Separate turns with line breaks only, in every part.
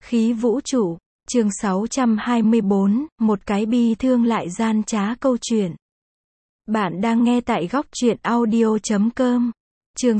Khí vũ trụ, chương 624, một cái bi thương lại gian trá câu chuyện. Bạn đang nghe tại góc truyện audio.com. Chương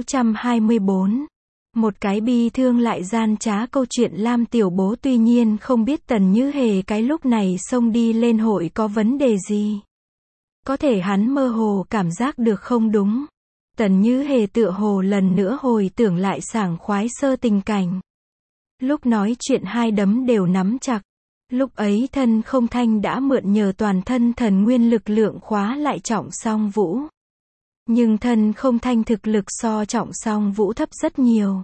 624. Một cái bi thương lại gian trá câu chuyện Lam Tiểu Bố tuy nhiên không biết Tần Như Hề cái lúc này xông đi lên hội có vấn đề gì. Có thể hắn mơ hồ cảm giác được không đúng. Tần Như Hề tựa hồ lần nữa hồi tưởng lại sảng khoái sơ tình cảnh. Lúc nói chuyện hai đấm đều nắm chặt. Lúc ấy Thân Không Thanh đã mượn nhờ toàn thân thần nguyên lực lượng khóa lại Trọng Song Vũ. Nhưng Thân Không Thanh thực lực so Trọng Song Vũ thấp rất nhiều.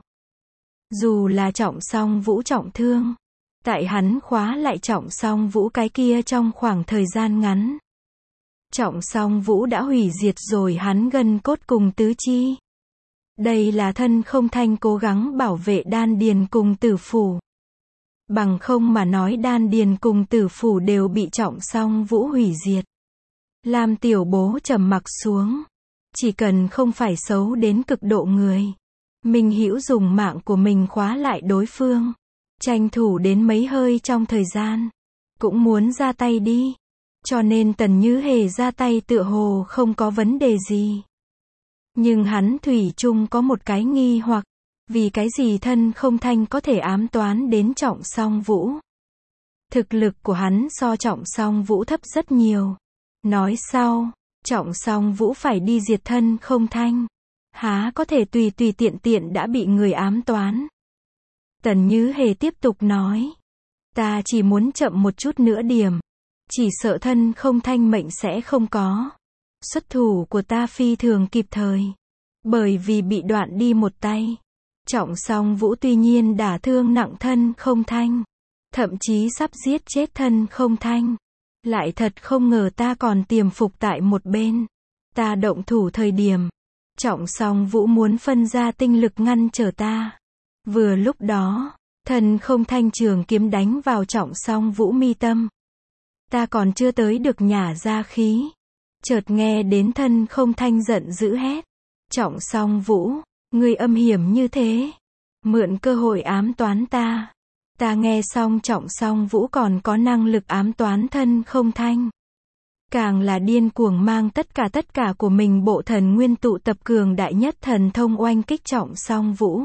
Dù là Trọng Song Vũ trọng thương, tại hắn khóa lại Trọng Song Vũ cái kia trong khoảng thời gian ngắn, Trọng Song Vũ đã hủy diệt rồi hắn gân cốt cùng tứ chi. Đây là Thân Không Thanh cố gắng bảo vệ đan điền cùng tử phủ. Bằng không mà nói đan điền cùng tử phủ đều bị Trọng Song Vũ hủy diệt. Lam Tiểu Bố trầm mặc xuống. Chỉ cần không phải xấu đến cực độ người. Minh Hữu dùng mạng của mình khóa lại đối phương. Tranh thủ đến mấy hơi trong thời gian. Cũng muốn ra tay đi. Cho nên Tần Như Hề ra tay tựa hồ không có vấn đề gì. Nhưng hắn thủy chung có một cái nghi hoặc. Vì cái gì Thân Không Thanh có thể ám toán đến Trọng Song Vũ? Thực lực của hắn so Trọng Song Vũ thấp rất nhiều. Nói sau, Trọng Song Vũ phải đi diệt Thân Không Thanh. Há có thể tùy tiện đã bị người ám toán. Tần Như Hề tiếp tục nói. Ta chỉ muốn chậm một chút nữa điểm. Chỉ sợ Thân Không Thanh mệnh sẽ không có. Xuất thủ của ta phi thường kịp thời. Bởi vì bị đoạn đi một tay. Trọng Song Vũ tuy nhiên đả thương nặng Thân Không Thanh. Thậm chí sắp giết chết Thân Không Thanh. Lại thật không ngờ ta còn tiềm phục tại một bên. Ta động thủ thời điểm. Trọng Song Vũ muốn phân ra tinh lực ngăn trở ta. Vừa lúc đó, Thân Không Thanh trường kiếm đánh vào Trọng Song Vũ mi tâm. Ta còn chưa tới được nhả ra khí. Chợt nghe đến Thân Không Thanh giận dữ hét. Trọng Song Vũ, ngươi âm hiểm như thế. Mượn cơ hội ám toán ta. Ta nghe xong Trọng Song Vũ còn có năng lực ám toán Thân Không Thanh. Càng là điên cuồng mang tất cả của mình bộ thần nguyên tụ tập cường đại nhất thần thông oanh kích Trọng Song Vũ.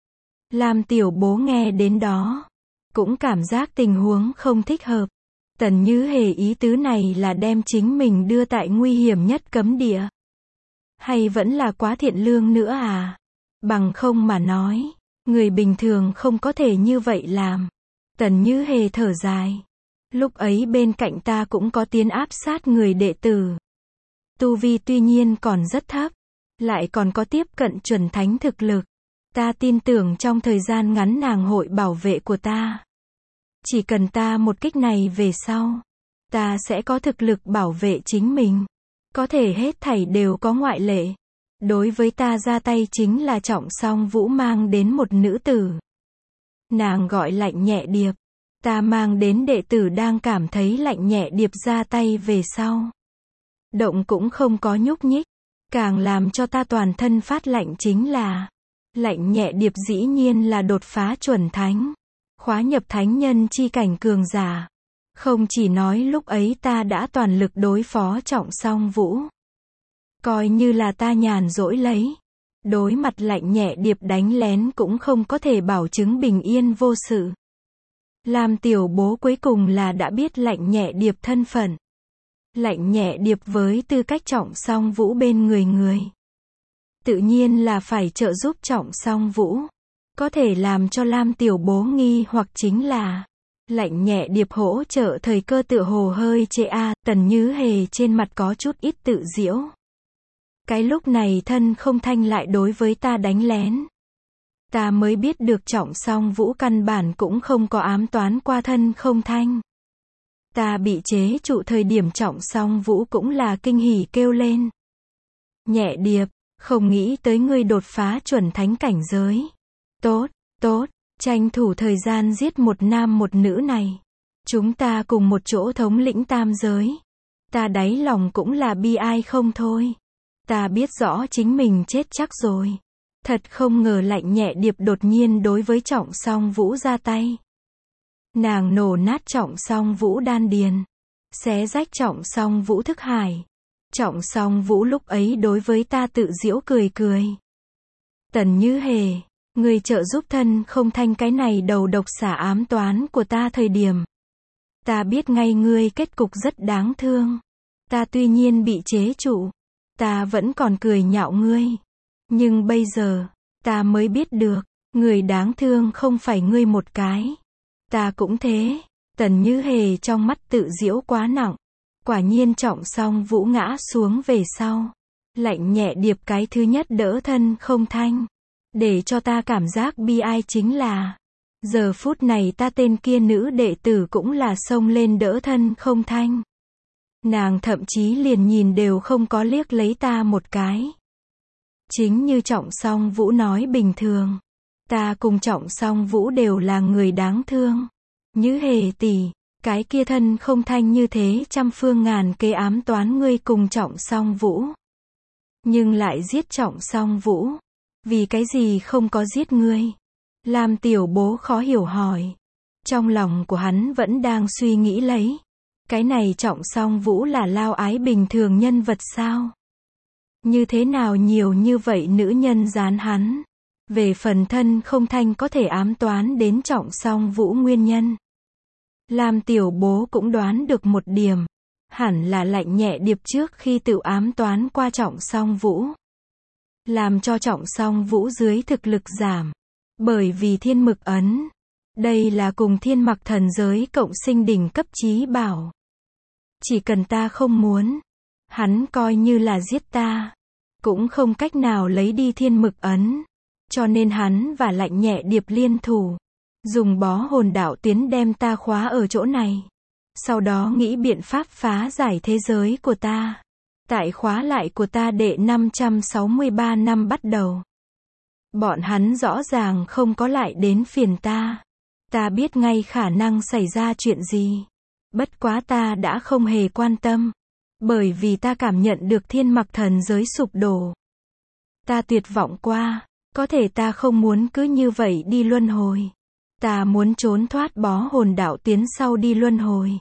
Lam Tiểu Bố nghe đến đó. Cũng cảm giác tình huống không thích hợp. Tần Như Hề ý tứ này là đem chính mình đưa tại nguy hiểm nhất cấm địa. Hay vẫn là quá thiện lương nữa à? Bằng không mà nói, người bình thường không có thể như vậy làm. Tần Như Hề thở dài. Lúc ấy bên cạnh ta cũng có tiến áp sát người đệ tử. Tu vi tuy nhiên còn rất thấp. Lại còn có tiếp cận chuẩn thánh thực lực. Ta tin tưởng trong thời gian ngắn nàng hội bảo vệ của ta. Chỉ cần ta một kích này về sau. Ta sẽ có thực lực bảo vệ chính mình. Có thể hết thảy đều có ngoại lệ. Đối với ta ra tay chính là Trọng Song Vũ mang đến một nữ tử. Nàng gọi Lạnh Nhẹ Điệp. Ta mang đến đệ tử đang cảm thấy Lạnh Nhẹ Điệp ra tay về sau. Động cũng không có nhúc nhích. Càng làm cho ta toàn thân phát lạnh chính là Lạnh Nhẹ Điệp dĩ nhiên là đột phá chuẩn thánh. Khóa nhập thánh nhân chi cảnh cường giả. Không chỉ nói lúc ấy ta đã toàn lực đối phó Trọng Song Vũ. Coi như là ta nhàn rỗi lấy. Đối mặt Lạnh Nhẹ Điệp đánh lén cũng không có thể bảo chứng bình yên vô sự. Lam Tiểu Bố cuối cùng là đã biết Lạnh Nhẹ Điệp thân phận. Lạnh Nhẹ Điệp với tư cách Trọng Song Vũ bên người. Tự nhiên là phải trợ giúp Trọng Song Vũ. Có thể làm cho Lam Tiểu Bố nghi hoặc chính là Lạnh Nhẹ Điệp hỗ trợ thời cơ tựa hồ hơi chê a. Tần Như Hề trên mặt có chút ít tự giễu. Cái lúc này Thân Không Thanh lại đối với ta đánh lén. Ta mới biết được Trọng Song Vũ căn bản cũng không có ám toán qua Thân Không Thanh. Ta bị chế trụ thời điểm Trọng Song Vũ cũng là kinh hỉ kêu lên. Nhẹ Điệp, không nghĩ tới ngươi đột phá chuẩn thánh cảnh giới. Tốt, tranh thủ thời gian giết một nam một nữ này. Chúng ta cùng một chỗ thống lĩnh tam giới. Ta đáy lòng cũng là bi ai không thôi. Ta biết rõ chính mình chết chắc rồi. Thật không ngờ Lạnh Nhẹ Điệp đột nhiên đối với Trọng Song Vũ ra tay. Nàng nổ nát Trọng Song Vũ đan điền, xé rách Trọng Song Vũ thức hải. Trọng Song Vũ lúc ấy đối với ta tự giễu cười cười. Tần Như Hề, người trợ giúp thân không thanh cái này đầu độc xả ám toán của ta thời điểm. Ta biết ngay ngươi kết cục rất đáng thương. Ta tuy nhiên bị chế trụ, ta vẫn còn cười nhạo ngươi. Nhưng bây giờ, ta mới biết được, người đáng thương không phải ngươi một cái. Ta cũng thế. Tần Như Hề trong mắt tự giễu quá nặng. Quả nhiên Trọng Song Vũ ngã xuống về sau. Lạnh nhẹ điệp cái thứ nhất đỡ thân không thanh. Để cho ta cảm giác bi ai chính là, giờ phút này ta tên kia nữ đệ tử cũng là xông lên đỡ thân không thanh. Nàng thậm chí liền nhìn đều không có liếc lấy ta một cái. Chính như Trọng Song Vũ nói bình thường. Ta cùng Trọng Song Vũ đều là người đáng thương. Như Hề tỷ, cái kia thân không thanh như thế trăm phương ngàn kế ám toán ngươi cùng Trọng Song Vũ. Nhưng lại giết Trọng Song Vũ. Vì cái gì không có giết ngươi? Lam Tiểu Bố khó hiểu hỏi. Trong lòng của hắn vẫn đang suy nghĩ lấy. Cái này Trọng Song Vũ là lao ái bình thường nhân vật sao? Như thế nào nhiều như vậy nữ nhân gián hắn? Về phần thân không thanh có thể ám toán đến Trọng Song Vũ nguyên nhân. Lam Tiểu Bố cũng đoán được một điểm. Hẳn là lạnh nhẹ điệp trước khi tự ám toán qua Trọng Song Vũ. Làm cho Trọng Song Vũ dưới thực lực giảm. Bởi vì thiên mực ấn. Đây là cùng thiên mặc thần giới cộng sinh đỉnh cấp chí bảo. Chỉ cần ta không muốn, hắn coi như là giết ta, cũng không cách nào lấy đi thiên mực ấn. Cho nên hắn và lạnh nhẹ điệp liên thủ. Dùng bó hồn đạo tuyến đem ta khóa ở chỗ này. Sau đó nghĩ biện pháp phá giải thế giới của ta. Tại khóa lại của ta đệ 563 năm bắt đầu. Bọn hắn rõ ràng không có lại đến phiền ta. Ta biết ngay khả năng xảy ra chuyện gì. Bất quá ta đã không hề quan tâm. Bởi vì ta cảm nhận được thiên mặc thần giới sụp đổ. Ta tuyệt vọng qua. Có thể ta không muốn cứ như vậy đi luân hồi. Ta muốn trốn thoát bó hồn đạo tiến sau đi luân hồi.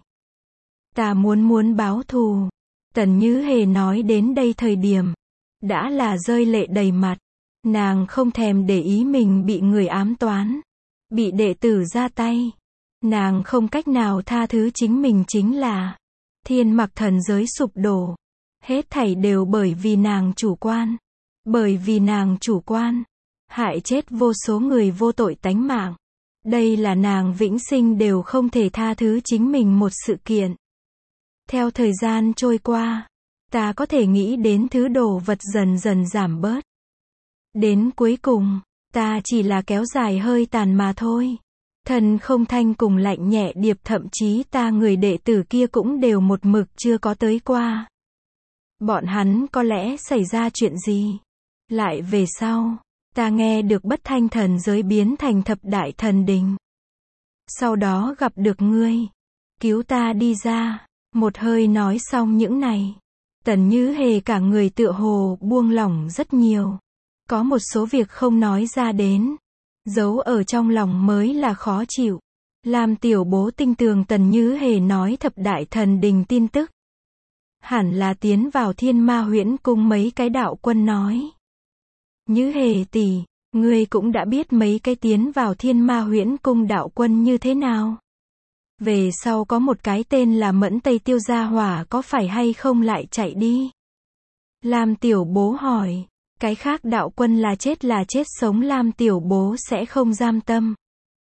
Ta muốn báo thù. Tần Như Hề nói đến đây thời điểm, đã là rơi lệ đầy mặt. Nàng không thèm để ý mình bị người ám toán, bị đệ tử ra tay. Nàng không cách nào tha thứ chính mình chính là thiên mặc thần giới sụp đổ. Hết thảy đều bởi vì nàng chủ quan. Bởi vì nàng chủ quan, hại chết vô số người vô tội tánh mạng. Đây là nàng vĩnh sinh đều không thể tha thứ chính mình một sự kiện. Theo thời gian trôi qua, ta có thể nghĩ đến thứ đồ vật dần dần giảm bớt. Đến cuối cùng, ta chỉ là kéo dài hơi tàn mà thôi. Thần không thanh cùng lạnh nhẹ điệp thậm chí ta người đệ tử kia cũng đều một mực chưa có tới qua. Bọn hắn có lẽ xảy ra chuyện gì? Lại về sau, ta nghe được bất thanh thần giới biến thành thập đại thần đình. Sau đó gặp được ngươi, cứu ta đi ra. Một hơi nói xong những này, Tần Như Hề cả người tựa hồ buông lỏng rất nhiều. Có một số việc không nói ra đến, giấu ở trong lòng mới là khó chịu. Lam Tiểu Bố tinh tường Tần Như Hề nói thập đại thần đình tin tức. Hẳn là tiến vào Thiên Ma Huyễn Cung mấy cái đạo quân nói. Như Hề tỷ, ngươi cũng đã biết mấy cái tiến vào Thiên Ma Huyễn Cung đạo quân như thế nào? Về sau có một cái tên là Mẫn Tây Tiêu Gia Hỏa có phải hay không lại chạy đi? Lam Tiểu Bố hỏi. Cái khác đạo quân là chết sống Lam Tiểu Bố sẽ không giam tâm.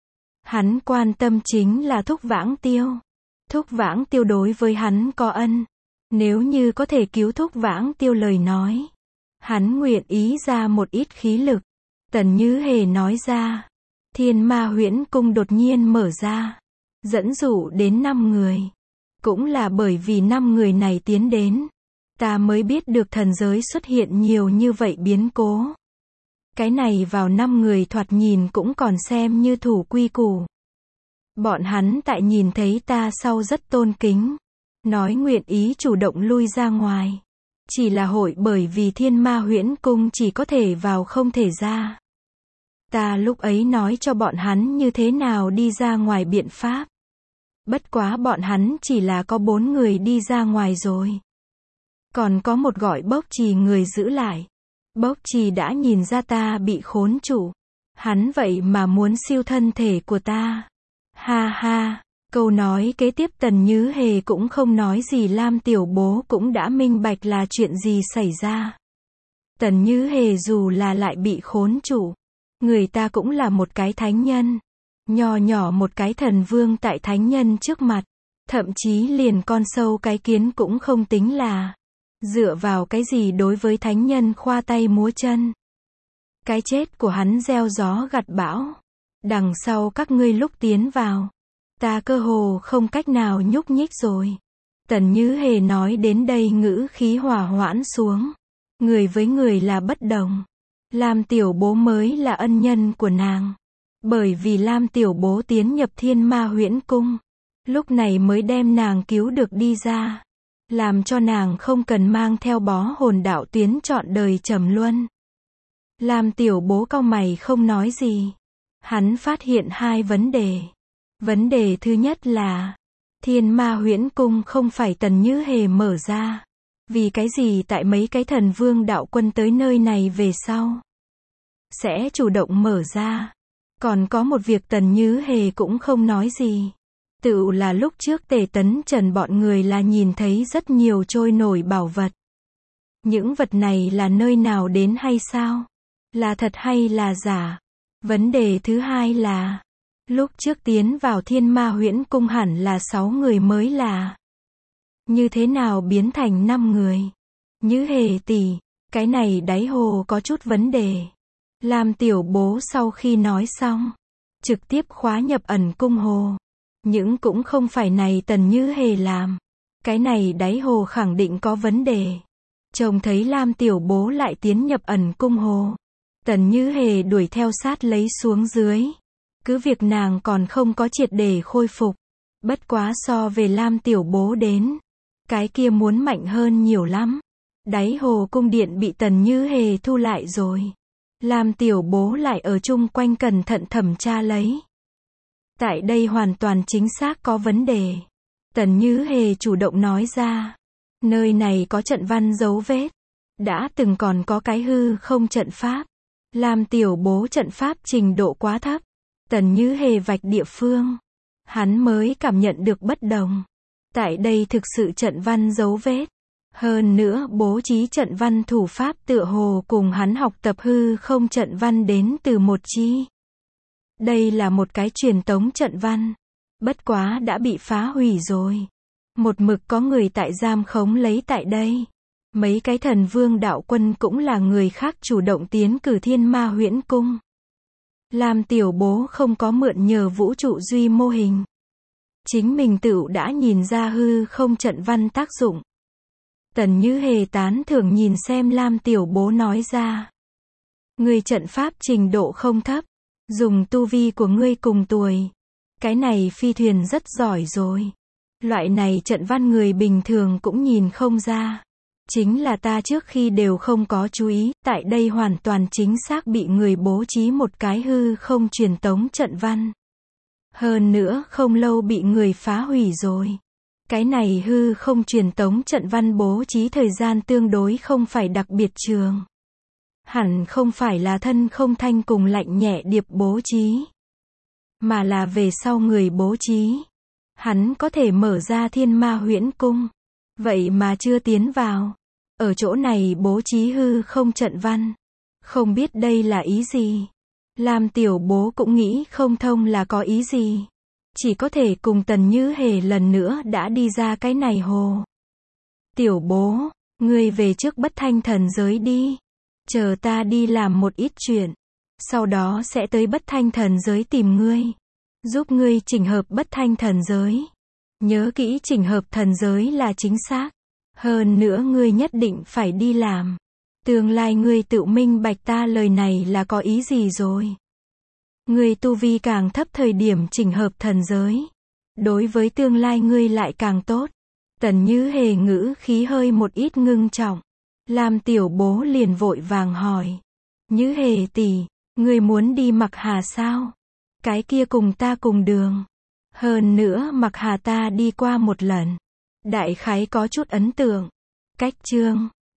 Hắn quan tâm chính là Thúc Vãng Tiêu. Thúc Vãng Tiêu đối với hắn có ân. Nếu như có thể cứu Thúc Vãng Tiêu lời nói, hắn nguyện ý ra một ít khí lực. Tần Như Hề nói ra. Thiên Ma Huyễn Cung đột nhiên mở ra, dẫn dụ đến 5 người. Cũng là bởi vì 5 người này tiến đến, ta mới biết được thần giới xuất hiện nhiều như vậy biến cố. Cái này vào 5 người thoạt nhìn cũng còn xem như thủ quy củ. Bọn hắn tại nhìn thấy ta sau rất tôn kính, nói nguyện ý chủ động lui ra ngoài. Chỉ là hội bởi vì Thiên Ma Huyễn Cung chỉ có thể vào không thể ra. Ta lúc ấy nói cho bọn hắn như thế nào đi ra ngoài biện pháp. Bất quá bọn hắn chỉ là có 4 người đi ra ngoài rồi. Còn có một gọi Bốc Trì người giữ lại. Bốc Trì đã nhìn ra ta bị khốn trụ. Hắn vậy mà muốn siêu thân thể của ta. Ha ha. Câu nói kế tiếp Tần Như Hề cũng không nói gì, Lam Tiểu Bố cũng đã minh bạch là chuyện gì xảy ra. Tần Như Hề dù là lại bị khốn trụ, người ta cũng là một cái thánh nhân. Nho nhỏ một cái thần vương tại thánh nhân trước mặt. Thậm chí liền con sâu cái kiến cũng không tính là. Dựa vào cái gì đối với thánh nhân khoa tay múa chân. Cái chết của hắn gieo gió gặt bão. Đằng sau các ngươi lúc tiến vào, ta cơ hồ không cách nào nhúc nhích rồi. Tần Như Hề nói đến đây ngữ khí hòa hoãn xuống. Người với người là bất đồng. Lam Tiểu Bố mới là ân nhân của nàng. Bởi vì Lam Tiểu Bố tiến nhập Thiên Ma Huyễn Cung, lúc này mới đem nàng cứu được đi ra. Làm cho nàng không cần mang theo bó hồn đạo tuyến trọn đời trầm luân. Lam Tiểu Bố cau mày không nói gì. Hắn phát hiện 2 vấn đề. Vấn đề thứ nhất là, Thiên Ma Huyễn Cung không phải Tần Như Hề mở ra. Vì cái gì tại mấy cái thần vương đạo quân tới nơi này về sau sẽ chủ động mở ra. Còn có một việc Tần Như Hề cũng không nói gì. Tựu là lúc trước Tề Tấn Trần bọn người là nhìn thấy rất nhiều trôi nổi bảo vật. Những vật này là nơi nào đến hay sao? Là thật hay là giả? Vấn đề thứ hai là, lúc trước tiến vào Thiên Ma Huyễn Cung hẳn là 6 người mới là. Như thế nào biến thành 5 người? Như Hề tỷ, cái này đáy hồ có chút vấn đề. Lam Tiểu Bố sau khi nói xong, trực tiếp khóa nhập ẩn cung hồ. Nhưng cũng không phải này Tần Như Hề làm. Cái này đáy hồ khẳng định có vấn đề. Trông thấy Lam Tiểu Bố lại tiến nhập ẩn cung hồ. Tần Như Hề đuổi theo sát lấy xuống dưới. Cứ việc nàng còn không có triệt để khôi phục. Bất quá so về Lam Tiểu Bố đến, cái kia muốn mạnh hơn nhiều lắm. Đáy hồ cung điện bị Tần Như Hề thu lại rồi. Lam Tiểu Bố lại ở chung quanh cẩn thận thẩm tra lấy. Tại đây hoàn toàn chính xác có vấn đề. Tần Như Hề chủ động nói ra. Nơi này có trận văn dấu vết. Đã từng còn có cái hư không trận pháp. Lam Tiểu Bố trận pháp trình độ quá thấp. Tần Như Hề vạch địa phương. Hắn mới cảm nhận được bất đồng. Tại đây thực sự trận văn dấu vết. Hơn nữa bố trí trận văn thủ pháp tựa hồ cùng hắn học tập hư không trận văn đến từ một chi. Đây là một cái truyền tống trận văn. Bất quá đã bị phá hủy rồi. Một mực có người tại giam khống lấy tại đây. Mấy cái thần vương đạo quân cũng là người khác chủ động tiến cử Thiên Ma Huyễn Cung. Lam Tiểu Bố không có mượn nhờ vũ trụ duy mô hình. Chính mình tựu đã nhìn ra hư không trận văn tác dụng. Tần Như Hề tán thưởng nhìn xem Lam Tiểu Bố nói ra. Người trận pháp trình độ không thấp. Dùng tu vi của ngươi cùng tuổi. Cái này phi thuyền rất giỏi rồi. Loại này trận văn người bình thường cũng nhìn không ra. Chính là ta trước khi đều không có chú ý, tại đây hoàn toàn chính xác bị người bố trí một cái hư không truyền tống trận văn. Hơn nữa không lâu bị người phá hủy rồi. Cái này hư không truyền tống trận văn bố trí thời gian tương đối không phải đặc biệt trường. Hẳn không phải là thân không thanh cùng lạnh nhẹ điệp bố trí. Mà là về sau người bố trí. Hắn có thể mở ra Thiên Ma Huyễn Cung. Vậy mà chưa tiến vào. Ở chỗ này bố trí hư không trận văn. Không biết đây là ý gì. Lam Tiểu Bố cũng nghĩ không thông là có ý gì. Chỉ có thể cùng Tần Như Hề lần nữa đã đi ra cái này hồ. Tiểu Bố, ngươi về trước Bất Thanh thần giới đi. Chờ ta đi làm một ít chuyện. Sau đó sẽ tới Bất Thanh thần giới tìm ngươi. Giúp ngươi chỉnh hợp Bất Thanh thần giới. Nhớ kỹ chỉnh hợp thần giới là chính xác. Hơn nữa ngươi nhất định phải đi làm. Tương lai ngươi tự minh bạch ta lời này là có ý gì rồi. Ngươi tu vi càng thấp thời điểm chỉnh hợp thần giới. Đối với tương lai ngươi lại càng tốt. Tần Như Hề ngữ khí hơi một ít ngưng trọng. Lam Tiểu Bố liền vội vàng hỏi. Như Hề tỷ, ngươi muốn đi Mặc Hà sao? Cái kia cùng ta cùng đường. Hơn nữa Mặc Hà ta đi qua một lần. Đại khái có chút ấn tượng. Cách chương